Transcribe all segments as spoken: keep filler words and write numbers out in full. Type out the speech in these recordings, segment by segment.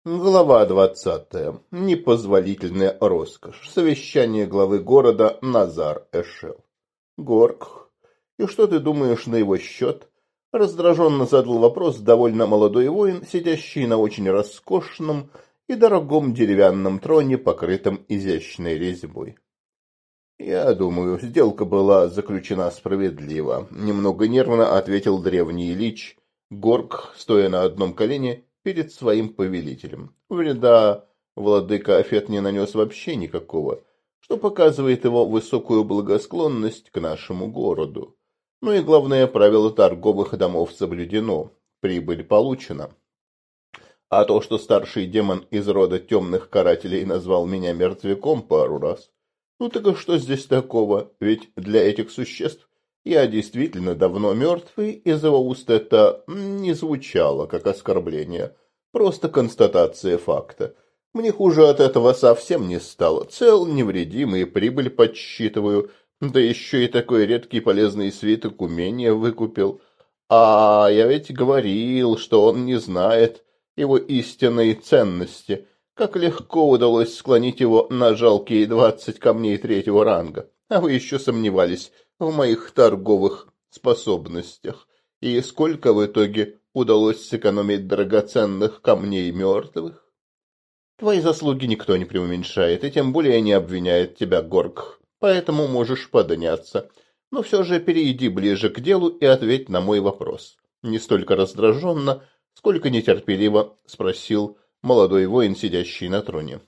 Глава двадцатая. Непозволительная роскошь. Совещание главы города Назар-Эшел. Горк, и что ты думаешь на его счет? Раздраженно задал вопрос довольно молодой воин, сидящий на очень роскошном и дорогом деревянном троне, покрытом изящной резьбой. Я думаю, сделка была заключена справедливо. Немного нервно ответил древний лич Горк, стоя на одном колене перед своим повелителем. Вреда владыка Афет не нанес вообще никакого, что показывает его высокую благосклонность к нашему городу. Ну и главное, правило торговых домов соблюдено, прибыль получена. А то, что старший демон из рода темных карателей назвал меня мертвяком пару раз, ну так и что здесь такого, ведь для этих существ я действительно давно мертвый, из его уст это не звучало как оскорбление, просто констатация факта. Мне хуже от этого совсем не стало, цел, невредимый, прибыль подсчитываю, да еще и такой редкий полезный свиток умения выкупил. А я ведь говорил, что он не знает его истинной ценности, как легко удалось склонить его на жалкие двадцать камней третьего ранга, а вы еще сомневались в моих торговых способностях. И сколько в итоге удалось сэкономить драгоценных камней мертвых? Твои заслуги никто не преуменьшает, и тем более не обвиняет тебя, Горг, поэтому можешь подняться. Но все же перейди ближе к делу и ответь на мой вопрос. Не столько раздраженно, сколько нетерпеливо спросил молодой воин, сидящий на троне.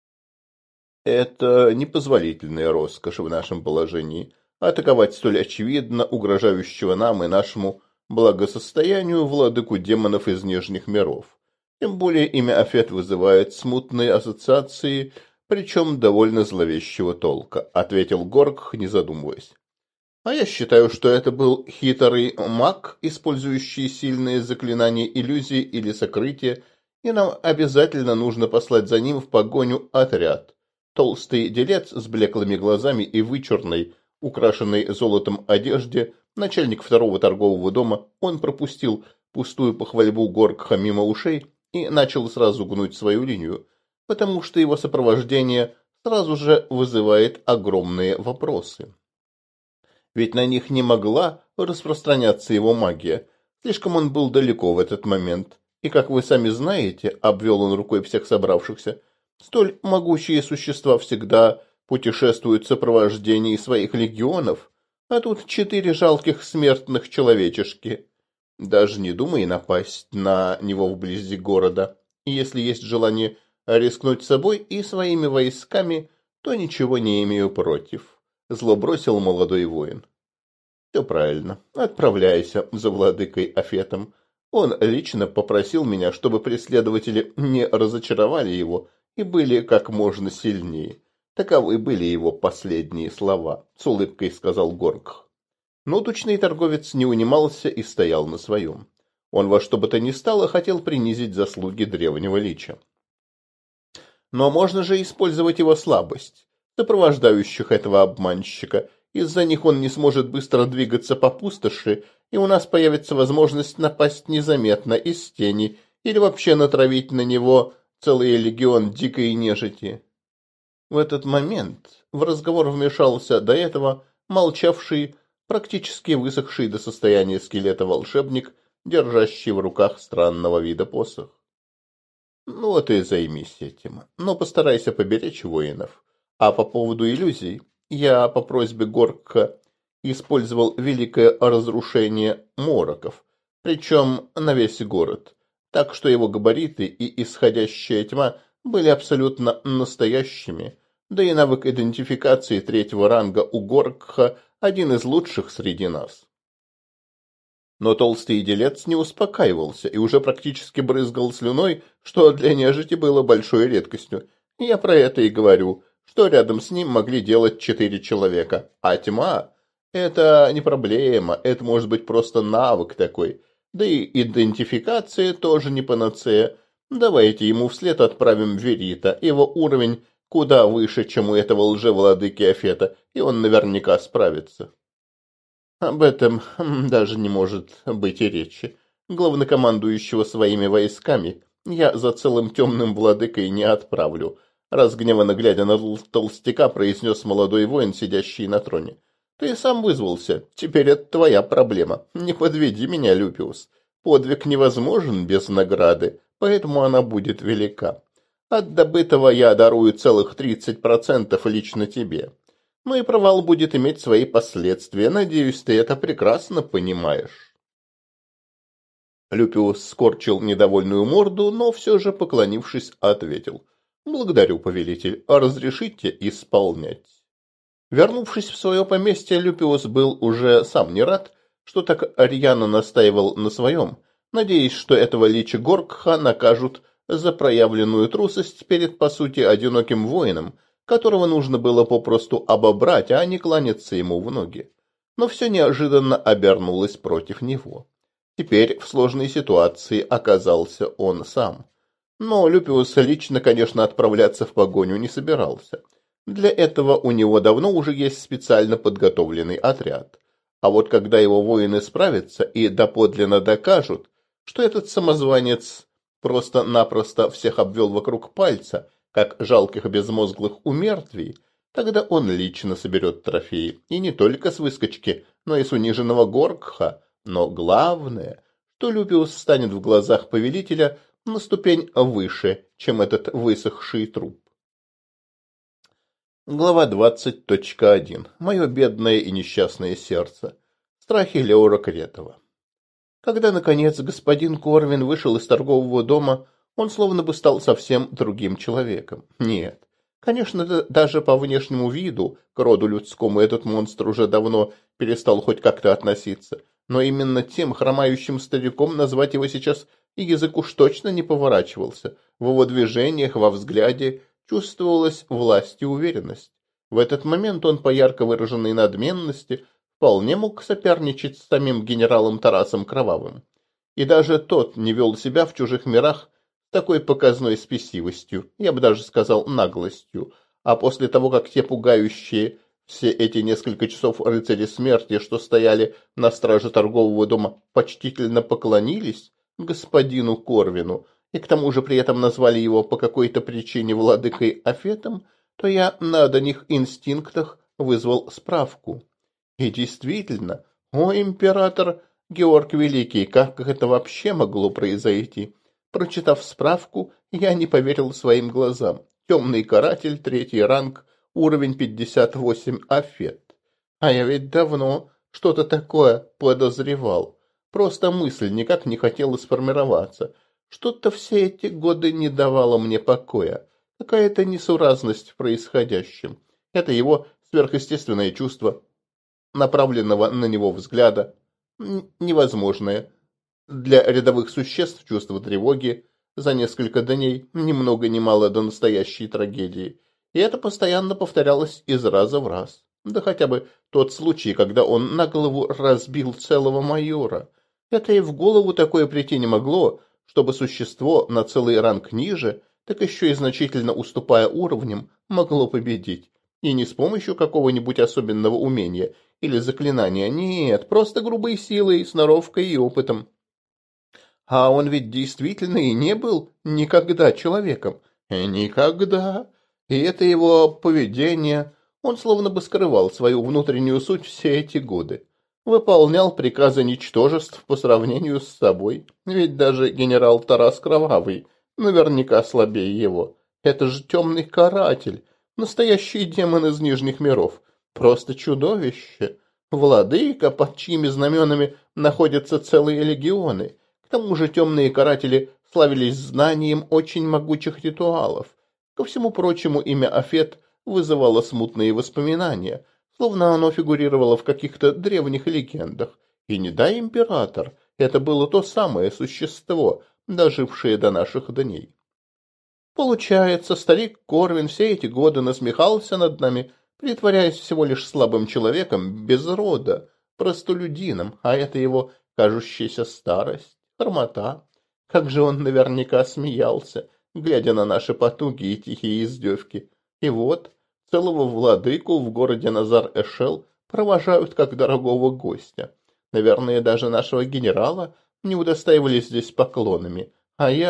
Это непозволительная роскошь в нашем положении. Атаковать столь очевидно угрожающего нам и нашему благосостоянию владыку демонов из нижних миров. Тем более имя Афет вызывает смутные ассоциации, причем довольно зловещего толка, ответил Горг, не задумываясь. А я считаю, что это был хитрый маг, использующий сильные заклинания иллюзии или сокрытия, и нам обязательно нужно послать за ним в погоню отряд. Толстый делец с блеклыми глазами и вычурной, украшенной золотом одежде, начальник второго торгового дома, он пропустил пустую похвальбу Горгха мимо ушей и начал сразу гнуть свою линию, потому что его сопровождение сразу же вызывает огромные вопросы. Ведь на них не могла распространяться его магия, слишком он был далеко в этот момент, и, как вы сами знаете, обвел он рукой всех собравшихся, столь могучие существа всегда путешествуют в сопровождении своих легионов, а тут четыре жалких смертных человечешки. Даже не думай напасть на него вблизи города. И если есть желание рискнуть собой и своими войсками, то ничего не имею против. Зло бросил молодой воин. Все правильно. Отправляйся за владыкой Афетом. Он лично попросил меня, чтобы преследователи не разочаровали его и были как можно сильнее. Таковы были его последние слова, с улыбкой сказал Горг. Но тучный торговец не унимался и стоял на своем. Он во что бы то ни стало хотел принизить заслуги древнего лича. Но можно же использовать его слабость, сопровождающих этого обманщика. Из-за них он не сможет быстро двигаться по пустоши, и у нас появится возможность напасть незаметно из тени или вообще натравить на него целый легион дикой нежити. В этот момент в разговор вмешался до этого молчавший, практически высохший до состояния скелета волшебник, держащий в руках странного вида посох. Ну вот и займись этим, но постарайся поберечь воинов. А по поводу иллюзий, я по просьбе Горгха использовал великое разрушение мороков, причем на весь город, так что его габариты и исходящая тьма были абсолютно настоящими, да и навык идентификации третьего ранга у Горгха один из лучших среди нас. Но толстый делец не успокаивался и уже практически брызгал слюной, что для нежити было большой редкостью. Я про это и говорю, что рядом с ним могли делать четыре человека, а тьма — это не проблема, это может быть просто навык такой, да и идентификация тоже не панацея. Давайте ему вслед отправим Верита, его уровень куда выше, чем у этого лжевладыки Афета, и он наверняка справится. Об этом даже не может быть и речи. Главнокомандующего своими войсками я за целым темным владыкой не отправлю», — разгневанно глядя на толстяка, произнес молодой воин, сидящий на троне. «Ты сам вызвался, теперь это твоя проблема. Не подведи меня, Люпиус. Подвиг невозможен без награды, поэтому она будет велика. От добытого я дарую целых тридцать процентов лично тебе. Ну и провал будет иметь свои последствия. Надеюсь, ты это прекрасно понимаешь». Люпиус скорчил недовольную морду, но все же, поклонившись, ответил: «Благодарю, повелитель, а разрешите исполнять». Вернувшись в свое поместье, Люпиус был уже сам не рад, что так рьяно настаивал на своем, надеясь, что этого лича Горгха накажут за проявленную трусость перед, по сути, одиноким воином, которого нужно было попросту обобрать, а не кланяться ему в ноги. Но все неожиданно обернулось против него. Теперь в сложной ситуации оказался он сам. Но Люпиус лично, конечно, отправляться в погоню не собирался. Для этого у него давно уже есть специально подготовленный отряд. А вот когда его воины справятся и доподлинно докажут, что этот самозванец просто-напросто всех обвел вокруг пальца, как жалких безмозглых умертвий, тогда он лично соберет трофеи, и не только с выскочки, но и с униженного Горгха. Но главное, что Люпиус станет в глазах повелителя на ступень выше, чем этот высохший труп. Глава двадцать точка один. Мое бедное и несчастное сердце. Страхи Леора Кретова. Когда, наконец, господин Корвин вышел из торгового дома, он словно бы стал совсем другим человеком. Нет, конечно, даже по внешнему виду к роду людскому этот монстр уже давно перестал хоть как-то относиться. Но именно тем хромающим стариком назвать его сейчас и язык уж точно не поворачивался. В его движениях, во взгляде чувствовалась власть и уверенность. В этот момент он по ярко выраженной надменности вполне мог соперничать с самим генералом Тарасом Кровавым. И даже тот не вел себя в чужих мирах с такой показной спесивостью, я бы даже сказал наглостью. А после того, как те пугающие все эти несколько часов рыцари смерти, что стояли на страже торгового дома, почтительно поклонились господину Корвину, и к тому же при этом назвали его по какой-то причине владыкой Афетом, то я на одних инстинктах вызвал справку. И действительно, о, император Георг Великий, как это вообще могло произойти? Прочитав справку, я не поверил своим глазам. Темный каратель, третий ранг, уровень пятьдесят восемь Афет. А я ведь давно что-то такое подозревал. Просто мысль никак не хотела сформироваться. Что-то все эти годы не давало мне покоя. Какая-то несуразность в происходящем. Это его сверхъестественное чувство, направленного на него взгляда, невозможное. Для рядовых существ чувство тревоги за несколько дней, ни много ни мало до настоящей трагедии. И это постоянно повторялось из раза в раз. Да хотя бы тот случай, когда он на голову разбил целого майора. Это и в голову такое прийти не могло, чтобы существо на целый ранг ниже, так еще и значительно уступая уровням, могло победить. И не с помощью какого-нибудь особенного умения или заклинания, нет, просто грубой силой, сноровкой и опытом. А он ведь действительно и не был никогда человеком. Никогда. И это его поведение, он словно бы скрывал свою внутреннюю суть все эти годы. Выполнял приказы ничтожеств по сравнению с собой. Ведь даже генерал Тарас Кровавый наверняка слабее его. Это же темный каратель, настоящий демон из нижних миров. Просто чудовище. Владыка, под чьими знаменами находятся целые легионы. К тому же темные каратели славились знанием очень могучих ритуалов. Ко всему прочему, имя Афет вызывало смутные воспоминания, словно оно фигурировало в каких-то древних легендах. И не дай император, это было то самое существо, дожившее до наших дней. Получается, старик Корвин все эти годы насмехался над нами, притворяясь всего лишь слабым человеком без рода, простолюдином, а это его кажущаяся старость, хромота. Как же он наверняка смеялся, глядя на наши потуги и тихие издевки. И вот целого владыку в городе Назар-Эшел провожают как дорогого гостя. Наверное, даже нашего генерала не удостаивали здесь поклонами, а я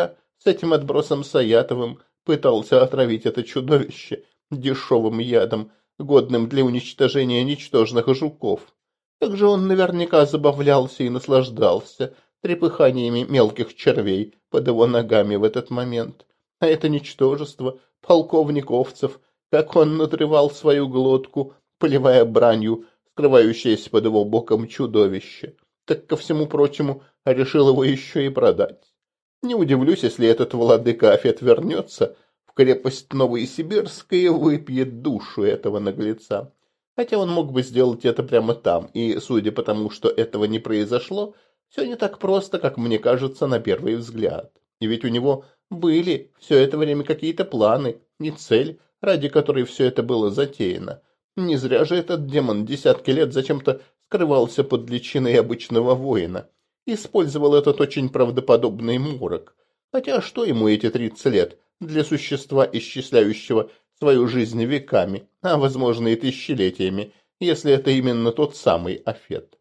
с этим отбросом Саятовым пытался отравить это чудовище дешевым ядом, годным для уничтожения ничтожных жуков. Как же он наверняка забавлялся и наслаждался трепыханиями мелких червей под его ногами в этот момент. А это ничтожество, полковник Овцев, как он надрывал свою глотку, поливая бранью скрывающееся под его боком чудовище. Так, ко всему прочему, решил его еще и продать. Не удивлюсь, если этот владыка Афет вернется в крепость Новосибирская и выпьет душу этого наглеца. Хотя он мог бы сделать это прямо там, и, судя по тому, что этого не произошло, все не так просто, как мне кажется на первый взгляд. И ведь у него были все это время какие-то планы и цель, ради которой все это было затеяно. Не зря же этот демон десятки лет зачем-то скрывался под личиной обычного воина. Использовал этот очень правдоподобный морок. Хотя что ему эти тридцать лет для существа, исчисляющего свою жизнь веками, а возможно и тысячелетиями, если это именно тот самый Афет.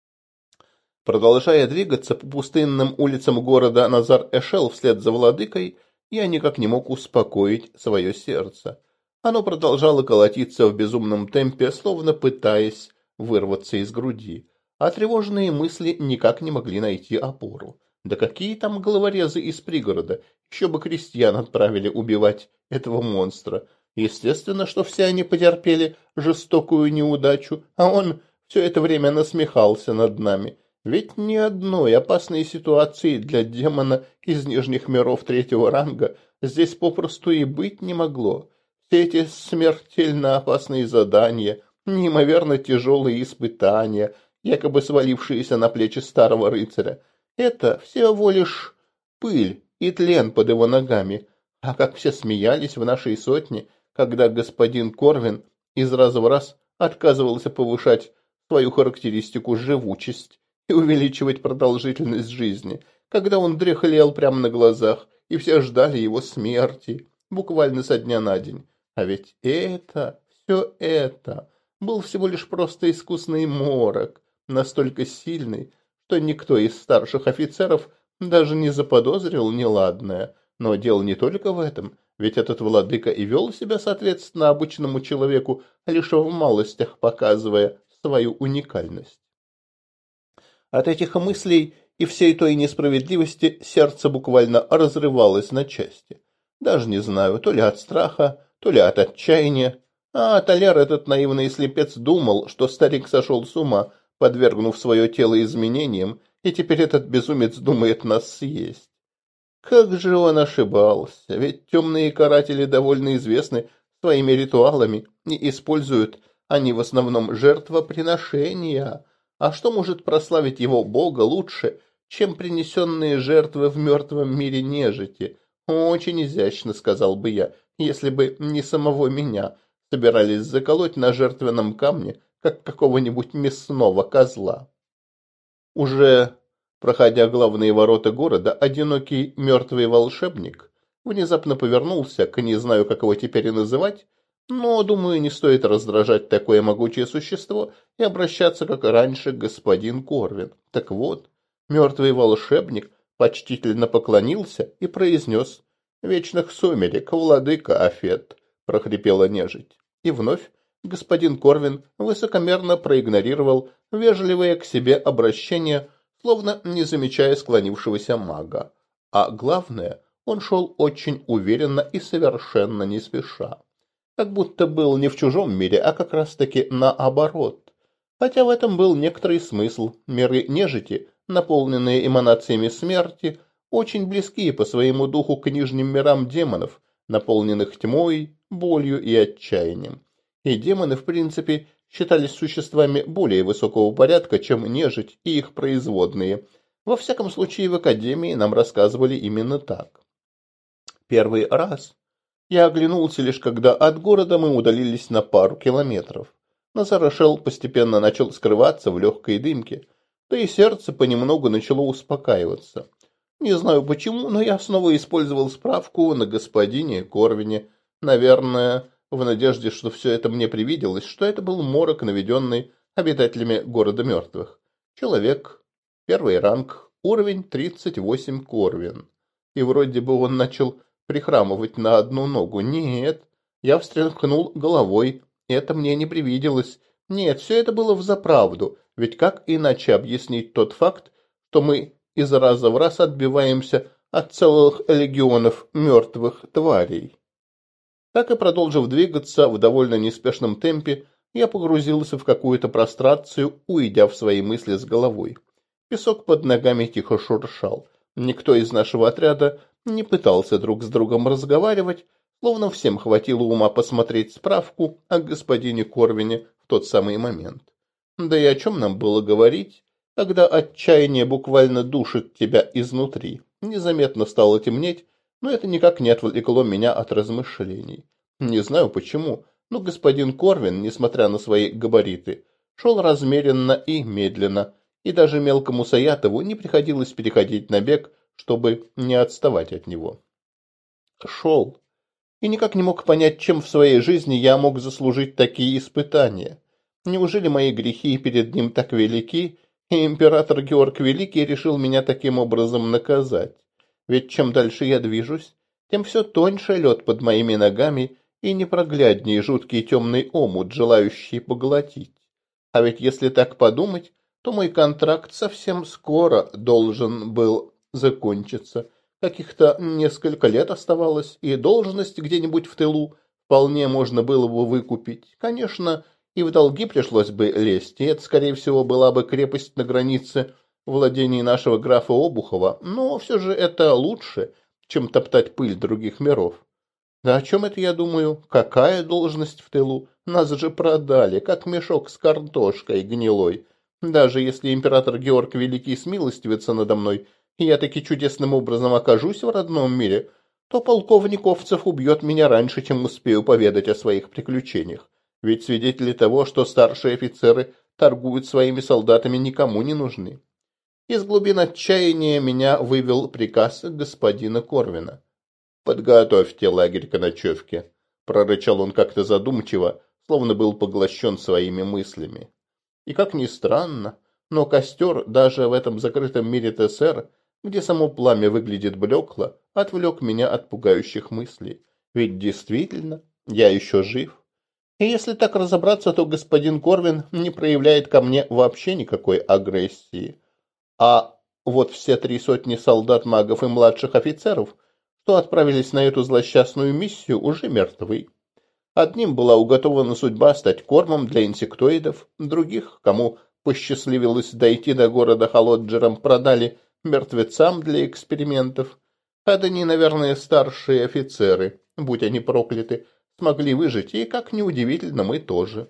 Продолжая двигаться по пустынным улицам города Назар-Эшел вслед за владыкой, я никак не мог успокоить свое сердце. Оно продолжало колотиться в безумном темпе, словно пытаясь вырваться из груди, а тревожные мысли никак не могли найти опору. Да какие там головорезы из пригорода, еще бы крестьян отправили убивать этого монстра. Естественно, что все они потерпели жестокую неудачу, а он все это время насмехался над нами. Ведь ни одной опасной ситуации для демона из нижних миров третьего ранга здесь попросту и быть не могло. Все эти смертельно опасные задания, неимоверно тяжелые испытания, якобы свалившиеся на плечи старого рыцаря, это всего лишь пыль и тлен под его ногами. А как все смеялись в нашей сотне, когда господин Корвин из раза в раз отказывался повышать свою характеристику живучесть и увеличивать продолжительность жизни, когда он дряхлел прямо на глазах, и все ждали его смерти, буквально со дня на день. А ведь это, все это, был всего лишь просто искусный морок, настолько сильный, что никто из старших офицеров даже не заподозрил неладное. Но дело не только в этом, ведь этот владыка и вел себя соответственно обычному человеку, лишь в малостях показывая свою уникальность. От этих мыслей и всей той несправедливости сердце буквально разрывалось на части. Даже не знаю, то ли от страха, то ли от отчаяния. А Толяр, этот наивный слепец, думал, что старик сошел с ума, подвергнув свое тело изменениям, и теперь этот безумец думает нас съесть. Как же он ошибался, ведь темные каратели довольно известны своими ритуалами, и используют они в основном жертвоприношения. А что может прославить его бога лучше, чем принесенные жертвы в мертвом мире нежити? Очень изящно, сказал бы я, если бы не самого меня собирались заколоть на жертвенном камне, как какого-нибудь мясного козла. Уже проходя главные ворота города, одинокий мертвый волшебник внезапно повернулся к, не знаю, как его теперь и называть, но, думаю, не стоит раздражать такое могучее существо и обращаться, как раньше, к господин Корвин. Так вот, мертвый волшебник почтительно поклонился и произнес: «Вечных сумерек, владыка Афет», — прохрипела нежить. И вновь господин Корвин высокомерно проигнорировал вежливое к себе обращение, словно не замечая склонившегося мага. А главное, он шел очень уверенно и совершенно не спеша. Как будто был не в чужом мире, а как раз-таки наоборот. Хотя в этом был некоторый смысл. Миры нежити, наполненные эманациями смерти, очень близкие по своему духу к нижним мирам демонов, наполненных тьмой, болью и отчаянием. И демоны, в принципе, считались существами более высокого порядка, чем нежить и их производные. Во всяком случае, в Академии нам рассказывали именно так. Первый раз я оглянулся лишь когда от города мы удалились на пару километров. Назар-Эшел постепенно начал скрываться в легкой дымке, да и сердце понемногу начало успокаиваться. Не знаю почему, но я снова использовал справку на господине Корвине, наверное, в надежде, что все это мне привиделось, что это был морок, наведенный обитателями города мертвых. Человек, первый ранг, уровень тридцать восемь Корвин. и вроде бы он начал прихрамывать на одну ногу. Нет, я встряхнул головой, это мне не привиделось. Нет, все это было взаправду, ведь как иначе объяснить тот факт, что мы из раза в раз отбиваемся от целых легионов мертвых тварей? Так и продолжив двигаться в довольно неспешном темпе, я погрузился в какую-то прострацию, уйдя в свои мысли с головой. Песок под ногами тихо шуршал. Никто из нашего отряда не пытался друг с другом разговаривать, словно всем хватило ума посмотреть справку о господине Корвине в тот самый момент. Да и о чем нам было говорить, когда отчаяние буквально душит тебя изнутри? Незаметно стало темнеть, но это никак не отвлекло меня от размышлений. Не знаю почему, но господин Корвин, несмотря на свои габариты, шел размеренно и медленно, и даже мелкому Саятову не приходилось переходить на бег, чтобы не отставать от него. Шел. И никак не мог понять, чем в своей жизни я мог заслужить такие испытания. Неужели мои грехи перед ним так велики, и император Георг Великий решил меня таким образом наказать? Ведь чем дальше я движусь, тем все тоньше лед под моими ногами и непрогляднее жуткий темный омут, желающий поглотить. А ведь если так подумать, то мой контракт совсем скоро должен был закончиться. Каких-то несколько лет оставалось, и должность где-нибудь в тылу вполне можно было бы выкупить. Конечно, и в долги пришлось бы лезть, и это, скорее всего, была бы крепость на границе владений нашего графа Обухова, но все же это лучше, чем топтать пыль других миров. Да о чем это я думаю? Какая должность в тылу? Нас же продали, как мешок с картошкой гнилой. Даже если император Георг Великий смилостивится надо мной, и я таки чудесным образом окажусь в родном мире, то полковник Овцев убьет меня раньше, чем успею поведать о своих приключениях. Ведь свидетели того, что старшие офицеры торгуют своими солдатами, никому не нужны. Из глубин отчаяния меня вывел приказ господина Корвина. «Подготовьте лагерь к ночевке», — прорычал он как-то задумчиво, словно был поглощен своими мыслями. И как ни странно, но костер даже в этом закрытом мире ТСР, где само пламя выглядит блекло, отвлек меня от пугающих мыслей. Ведь действительно, я еще жив. И если так разобраться, то господин Корвин не проявляет ко мне вообще никакой агрессии. А вот все три сотни солдат, магов и младших офицеров, что отправились на эту злосчастную миссию, уже мертвы. Одним была уготована судьба стать кормом для инсектоидов, других, кому посчастливилось дойти до города Холоджером, продали мертвецам для экспериментов. Одни, наверное, старшие офицеры, будь они прокляты, смогли выжить, и, как неудивительно, мы тоже.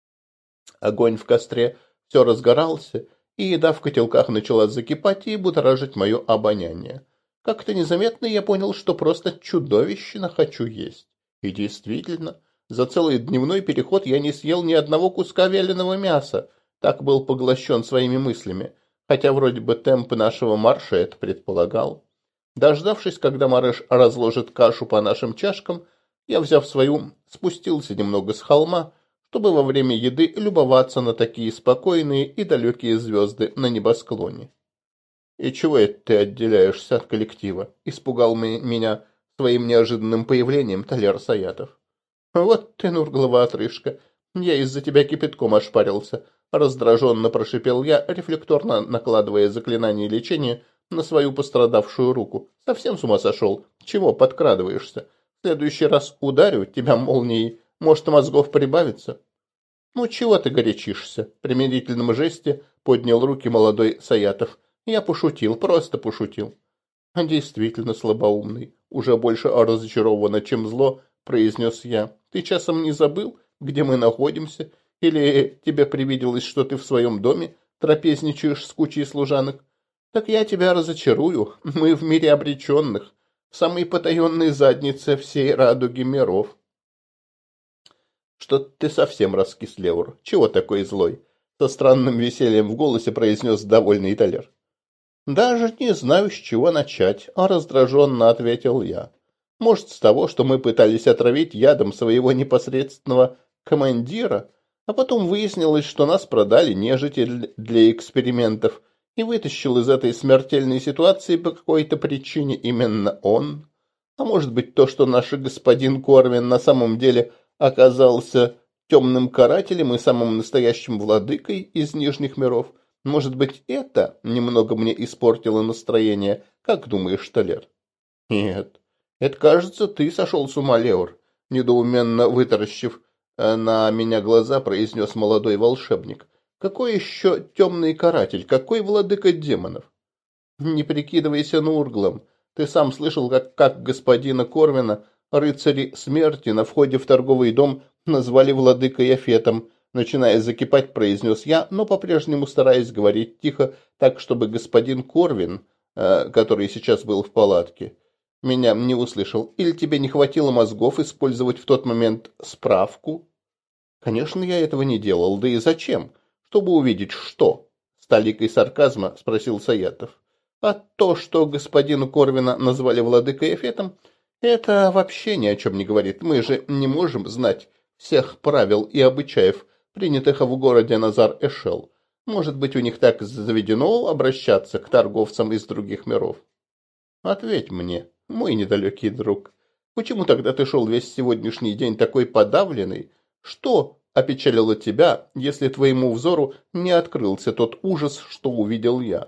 Огонь в костре все разгорался, и еда в котелках начала закипать и будоражить мое обоняние. Как-то незаметно я понял, что просто чудовищно хочу есть. И действительно, за целый дневной переход я не съел ни одного куска вяленого мяса, так был поглощен своими мыслями, хотя вроде бы темп нашего марша это предполагал. Дождавшись, когда Мареш разложит кашу по нашим чашкам, я, взяв свою, спустился немного с холма, чтобы во время еды любоваться на такие спокойные и далекие звезды на небосклоне. «И чего это ты отделяешься от коллектива?» – испугал меня своим неожиданным появлением Талер Саятов. «Вот ты, Нурглова отрыжка, я из-за тебя кипятком ошпарился», – раздраженно прошипел я, рефлекторно накладывая заклинание лечения на свою пострадавшую руку. «Совсем с ума сошел? Чего подкрадываешься? В следующий раз ударю тебя молнией, может, мозгов прибавится?» «Ну, чего ты горячишься?» – в примирительном жесте поднял руки молодой Саятов. «Я пошутил, просто пошутил». «Действительно слабоумный, уже больше разочарованно, чем зло», – произнес я. «Ты часом не забыл, где мы находимся? Или тебе привиделось, что ты в своем доме трапезничаешь с кучей служанок? Так я тебя разочарую, мы в мире обреченных, в самой потаенной заднице всей радуги миров». «Что ты совсем раскис, Леур? Чего такой злой?» Со странным весельем в голосе произнес довольный Талер. «Даже не знаю, с чего начать», – раздраженно ответил я. «Может, с того, что мы пытались отравить ядом своего непосредственного командира, а потом выяснилось, что нас продали нежити для экспериментов, и вытащил из этой смертельной ситуации по какой-то причине именно он. А может быть, то, что наш господин Корвин на самом деле оказался темным карателем и самым настоящим владыкой из Нижних миров? Может быть, это немного мне испортило настроение? Как думаешь, Толер? Нет, это, кажется, ты сошел с ума, Леор, недоуменно вытаращив на меня глаза, произнес молодой волшебник. Какой еще темный каратель? Какой владыка демонов? Не прикидывайся Нурглом. Ты сам слышал, как, как господина Корвина рыцари смерти на входе в торговый дом назвали владыкой Афетом. Начиная закипать, произнес я, но по-прежнему стараясь говорить тихо, так, чтобы господин Корвин, э, который сейчас был в палатке, меня не услышал. Или тебе не хватило мозгов использовать в тот момент справку? Конечно, я этого не делал. Да и зачем? Чтобы увидеть что? С толикой сарказма спросил Саятов. А то, что господину Корвина назвали владыкой Эфетом, это вообще ни о чем не говорит. Мы же не можем знать всех правил и обычаев, принятых в городе Назар-Эшел. Может быть, у них так заведено обращаться к торговцам из других миров? Ответь мне, мой недалекий друг, почему тогда ты шел весь сегодняшний день такой подавленный? Что опечалило тебя, если твоему взору не открылся тот ужас, что увидел я?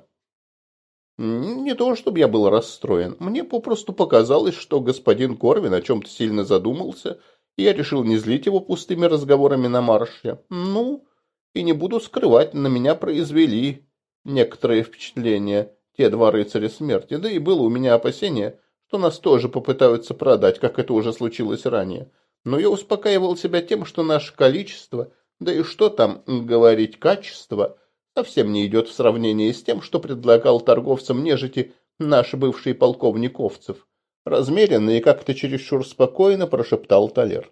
Не то, чтобы я был расстроен. Мне попросту показалось, что господин Корвин о чем-то сильно задумался, и я решил не злить его пустыми разговорами на марше. Ну, и не буду скрывать, на меня произвели некоторые впечатления те два рыцаря смерти, да и было у меня опасение, что нас тоже попытаются продать, как это уже случилось ранее. Но я успокаивал себя тем, что наше количество, да и что там говорить качество, совсем не идет в сравнении с тем, что предлагал торговцам нежити наш бывший полковник Овцев. Размеренно и как-то чересчур спокойно прошептал Толер.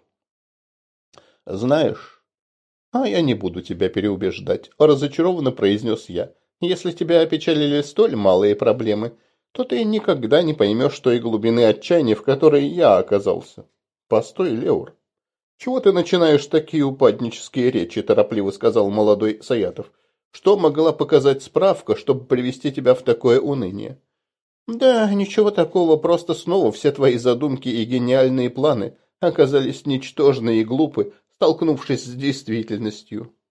Знаешь, а я не буду тебя переубеждать, разочарованно произнес я. Если тебя опечалили столь малые проблемы, то ты никогда не поймешь той глубины отчаяния, в которой я оказался. Постой, Леур. Чего ты начинаешь такие упаднические речи, торопливо сказал молодой Саятов. Что могла показать справка, чтобы привести тебя в такое уныние? Да, ничего такого, просто снова все твои задумки и гениальные планы оказались ничтожны и глупы, столкнувшись с действительностью.